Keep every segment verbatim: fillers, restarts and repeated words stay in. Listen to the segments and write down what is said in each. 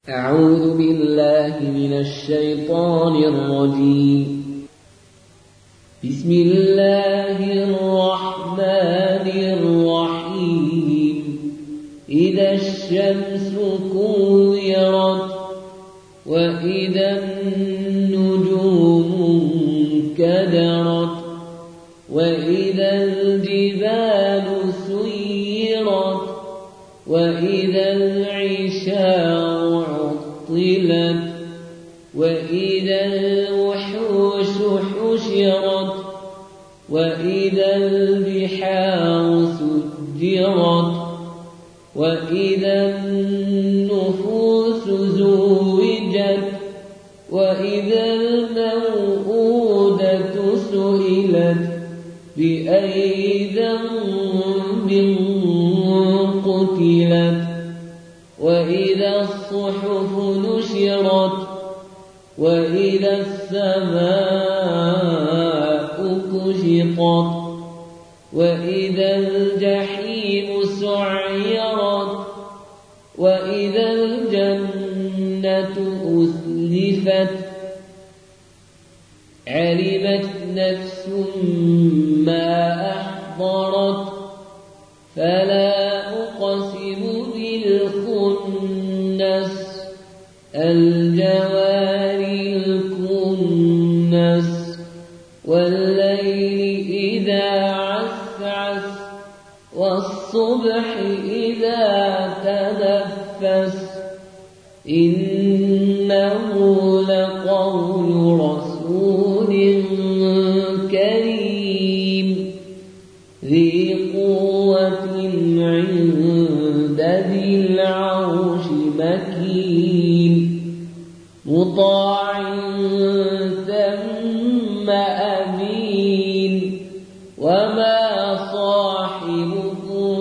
أعوذ بالله من الشيطان الرجيم. بسم الله الرحمن الرحيم. إذا الشمس كورت وإذا النجوم انكدرت وإذا الجبال سيرت وإذا العشار عطلت وإذا الوحوش حشرت وإذا البحار سجرت وإذا النفوس زوجت وإذا الموءودة سئلت بأي ذنب قتلت وإذا الصحف نشرت وإذا السماء كشطت وإذا الجحيم سعرت وإذا الجنة أزلفت علمت نفس ما أحضرت فلا أقسم بالخنس الجوار الكنس والليل إذا عسعس والصبح إذا تنفس إنه لقول رسول كريم ذي قوة عند ذي العرش مكين مطاع ثم أمين وما صاحبكم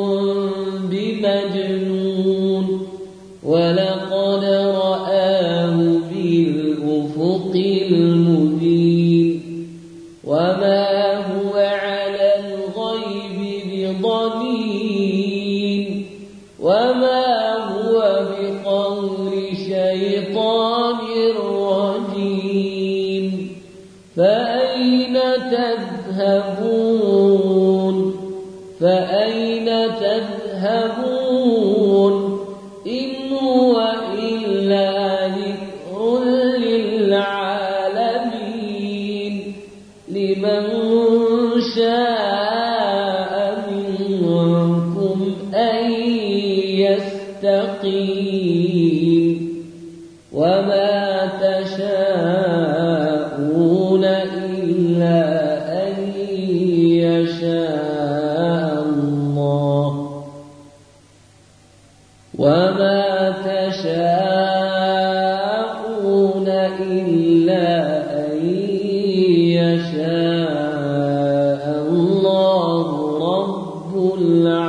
بمجنون ولقد رآه بالأفق المبين وما هو على الغيب بضنين وما هو بقول شيطان رجيم فأين تذهبون فأين تذهبون إن هو إلا ذكر للعالمين لمن شاء منكم أن يستقيم وما تشاءون إلا أن يشاء الله وما تشاءون إلا أن يشاء الله رب العالمين.